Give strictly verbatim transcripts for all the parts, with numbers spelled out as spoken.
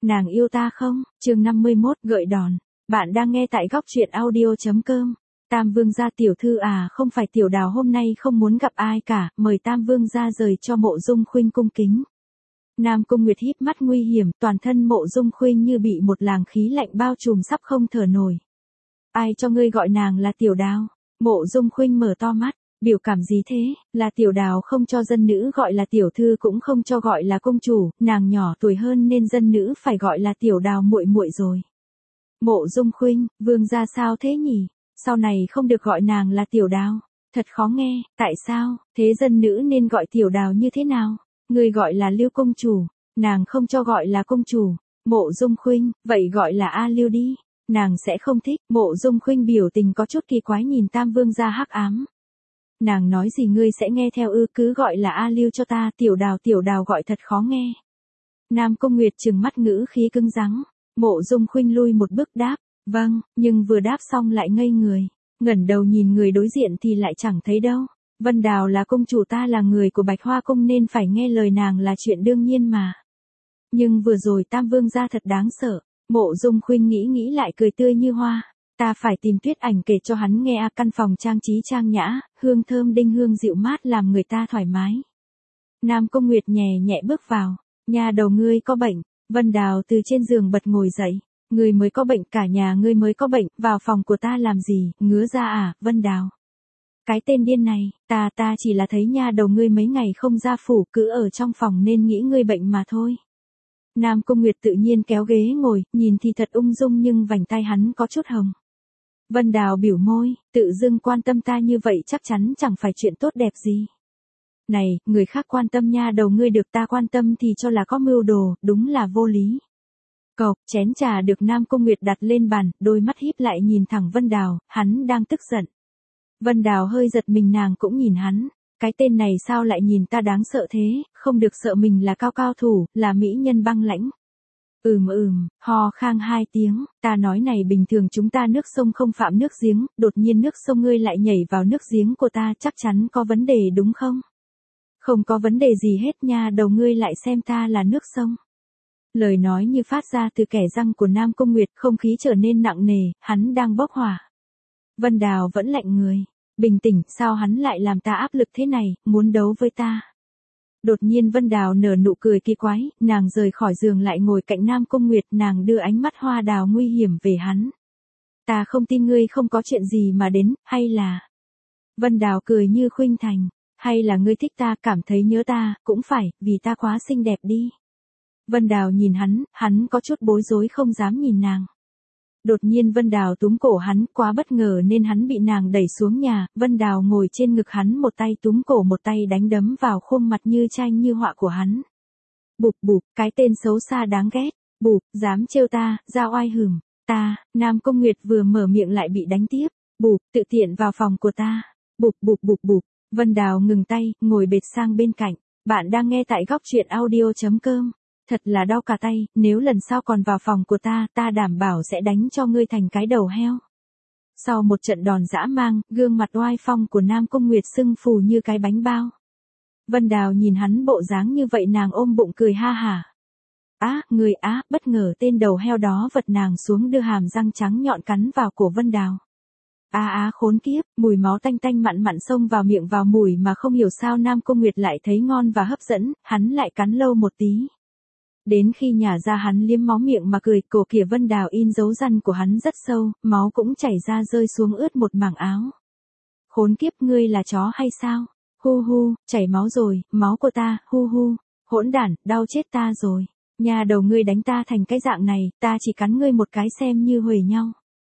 Nàng yêu ta không? Chương năm mươi mốt, gợi đòn. Bạn đang nghe tại góc truyện audio chấm com. Tam Vương gia tiểu thư à, không phải Tiểu Đào hôm nay không muốn gặp ai cả, mời Tam Vương gia rời cho Mộ Dung Khuynh cung kính. Nam Cung Nguyệt híp mắt nguy hiểm, toàn thân Mộ Dung Khuynh như bị một làn khí lạnh bao trùm sắp không thở nổi. Ai cho ngươi gọi nàng là Tiểu Đào? Mộ Dung Khuynh mở to mắt, biểu cảm gì thế, là Tiểu Đào không cho dân nữ gọi là tiểu thư cũng không cho gọi là công chủ, nàng nhỏ tuổi hơn nên dân nữ phải gọi là Tiểu Đào muội muội rồi. Mộ Dung Khuynh, vương gia sao thế nhỉ? Sau này không được gọi nàng là Tiểu Đào, thật khó nghe, tại sao? Thế dân nữ nên gọi Tiểu Đào như thế nào? Ngươi gọi là Lưu công chủ, nàng không cho gọi là công chủ. Mộ Dung Khuynh, vậy gọi là A Lưu đi. Nàng sẽ không thích. Mộ Dung Khuynh biểu tình có chút kỳ quái nhìn Tam Vương gia hắc ám. Nàng nói gì ngươi sẽ nghe theo ư, cứ gọi là A Lưu cho ta, Tiểu Đào Tiểu Đào gọi thật khó nghe. Nam Cung Nguyệt trừng mắt ngữ khí cứng rắn. Mộ Dung Khuynh lui một bước đáp, vâng, nhưng vừa đáp xong lại ngây người, ngẩng đầu nhìn người đối diện thì lại chẳng thấy đâu. Vân Đào là công chủ, ta là người của Bạch Hoa cung nên phải nghe lời nàng là chuyện đương nhiên mà. Nhưng vừa rồi Tam Vương gia thật đáng sợ. Mộ Dung Khuynh nghĩ nghĩ lại cười tươi như hoa. Ta phải tìm Tuyết Ảnh kể cho hắn nghe a, căn phòng trang trí trang nhã, hương thơm đinh hương dịu mát làm người ta thoải mái. Nam Cung Nguyệt nhẹ nhẹ bước vào. Nhà đầu ngươi có bệnh. Vân Đào từ trên giường bật ngồi dậy. Ngươi mới có bệnh, cả nhà ngươi mới có bệnh, vào phòng của ta làm gì, ngứa ra à, Vân Đào. Cái tên điên này, ta ta chỉ là thấy nha đầu ngươi mấy ngày không ra phủ, cứ ở trong phòng nên nghĩ ngươi bệnh mà thôi. Nam Cung Nguyệt tự nhiên kéo ghế ngồi, nhìn thì thật ung dung nhưng vành tay hắn có chút hồng. Vân Đào biểu môi, tự dưng quan tâm ta như vậy chắc chắn chẳng phải chuyện tốt đẹp gì. Này, người khác quan tâm nha đầu ngươi được ta quan tâm thì cho là có mưu đồ, đúng là vô lý. Cộc, chén trà được Nam Cung Nguyệt đặt lên bàn, đôi mắt híp lại nhìn thẳng Vân Đào, hắn đang tức giận. Vân Đào hơi giật mình, nàng cũng nhìn hắn. Cái tên này sao lại nhìn ta đáng sợ thế, không được sợ mình là cao cao thủ, là mỹ nhân băng lãnh. Ừm ừm, ho khang hai tiếng, ta nói này bình thường chúng ta nước sông không phạm nước giếng, đột nhiên nước sông ngươi lại nhảy vào nước giếng của ta, chắc chắn có vấn đề đúng không? Không có vấn đề gì hết nha, đầu ngươi lại xem ta là nước sông. Lời nói như phát ra từ kẻ răng của Nam Cung Nguyệt, không khí trở nên nặng nề, hắn đang bốc hỏa. Vân Đào vẫn lạnh người. Bình tĩnh, sao hắn lại làm ta áp lực thế này, muốn đấu với ta. Đột nhiên Vân Đào nở nụ cười kỳ quái, nàng rời khỏi giường lại ngồi cạnh Nam Cung Nguyệt, nàng đưa ánh mắt hoa đào nguy hiểm về hắn. Ta không tin ngươi không có chuyện gì mà đến, hay là... Vân Đào cười như khuynh thành, hay là ngươi thích ta, cảm thấy nhớ ta, cũng phải, vì ta quá xinh đẹp đi. Vân Đào nhìn hắn, hắn có chút bối rối không dám nhìn nàng. Đột nhiên Vân Đào túm cổ hắn, quá bất ngờ nên hắn bị nàng đẩy xuống nhà, Vân Đào ngồi trên ngực hắn, một tay túm cổ một tay đánh đấm vào khuôn mặt như tranh như họa của hắn. Bụp bụp, cái tên xấu xa đáng ghét, bụp, dám trêu ta, ra oai hửm, ta, Nam Cung Nguyệt vừa mở miệng lại bị đánh tiếp, bụp, tự tiện vào phòng của ta, bụp bụp bụp bụp, Vân Đào ngừng tay, ngồi bệt sang bên cạnh, bạn đang nghe tại góc truyện audio chấm com. Thật là đau cả tay, nếu lần sau còn vào phòng của ta, ta đảm bảo sẽ đánh cho ngươi thành cái đầu heo. Sau một trận đòn dã mang, gương mặt oai phong của Nam Cung Nguyệt sưng phù như cái bánh bao. Vân Đào nhìn hắn bộ dáng như vậy nàng ôm bụng cười ha hả. Á, người á, bất ngờ tên đầu heo đó vật nàng xuống đưa hàm răng trắng nhọn cắn vào cổ Vân Đào. Á á khốn kiếp, mùi máu tanh tanh mặn mặn xông vào miệng vào mùi mà không hiểu sao Nam Cung Nguyệt lại thấy ngon và hấp dẫn, hắn lại cắn lâu một tí. Đến khi nhả ra hắn liếm máu miệng mà cười, cổ kìa Vân Đào in dấu răn của hắn rất sâu, máu cũng chảy ra rơi xuống ướt một mảng áo. Khốn kiếp, ngươi là chó hay sao? Hu hu, chảy máu rồi, máu của ta, hu hu, hỗn đản, đau chết ta rồi. Nhà đầu ngươi đánh ta thành cái dạng này, ta chỉ cắn ngươi một cái xem như huề nhau.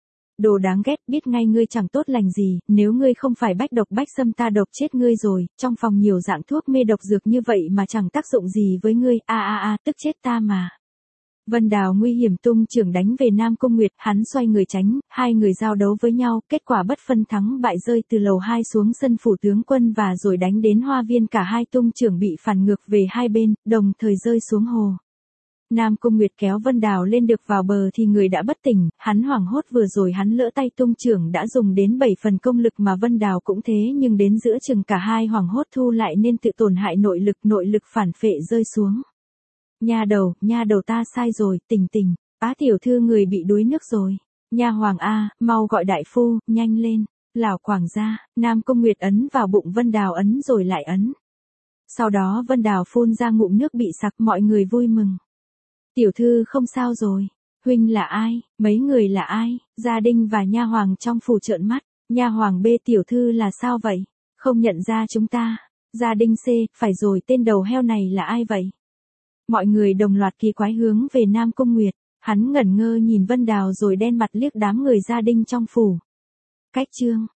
Đồ đáng ghét, biết ngay ngươi chẳng tốt lành gì, nếu ngươi không phải bách độc bách xâm ta độc chết ngươi rồi, trong phòng nhiều dạng thuốc mê độc dược như vậy mà chẳng tác dụng gì với ngươi, a a a, tức chết ta mà. Vân Đào nguy hiểm tung chưởng đánh về Nam Cung Nguyệt, hắn xoay người tránh, hai người giao đấu với nhau, kết quả bất phân thắng bại, rơi từ lầu hai xuống sân phủ tướng quân và rồi đánh đến hoa viên, cả hai tung chưởng bị phản ngược về hai bên, đồng thời rơi xuống hồ. Nam Cung Nguyệt kéo Vân Đào lên được vào bờ thì người đã bất tỉnh, hắn hoảng hốt, vừa rồi hắn lỡ tay tung chưởng đã dùng đến bảy phần công lực mà Vân Đào cũng thế, nhưng đến giữa chừng cả hai hoảng hốt thu lại nên tự tổn hại nội lực, nội lực phản phệ rơi xuống. Nha đầu, nha đầu ta sai rồi, Tình Tình, Á tiểu thư người bị đuối nước rồi. Nha hoàng a, mau gọi đại phu, nhanh lên. Lão quản gia, Nam Cung Nguyệt ấn vào bụng Vân Đào ấn rồi lại ấn. Sau đó Vân Đào phun ra ngụm nước bị sặc, mọi người vui mừng. Tiểu thư không sao rồi. Huynh là ai? Mấy người là ai? Gia đình và nha hoàng trong phủ trợn mắt. Nha hoàng B, tiểu thư là sao vậy? Không nhận ra chúng ta. Gia đình C, phải rồi, tên đầu heo này là ai vậy? Mọi người đồng loạt kỳ quái hướng về Nam Cung Nguyệt. Hắn ngẩn ngơ nhìn Vân Đào rồi đen mặt liếc đám người gia đình trong phủ. Cách chương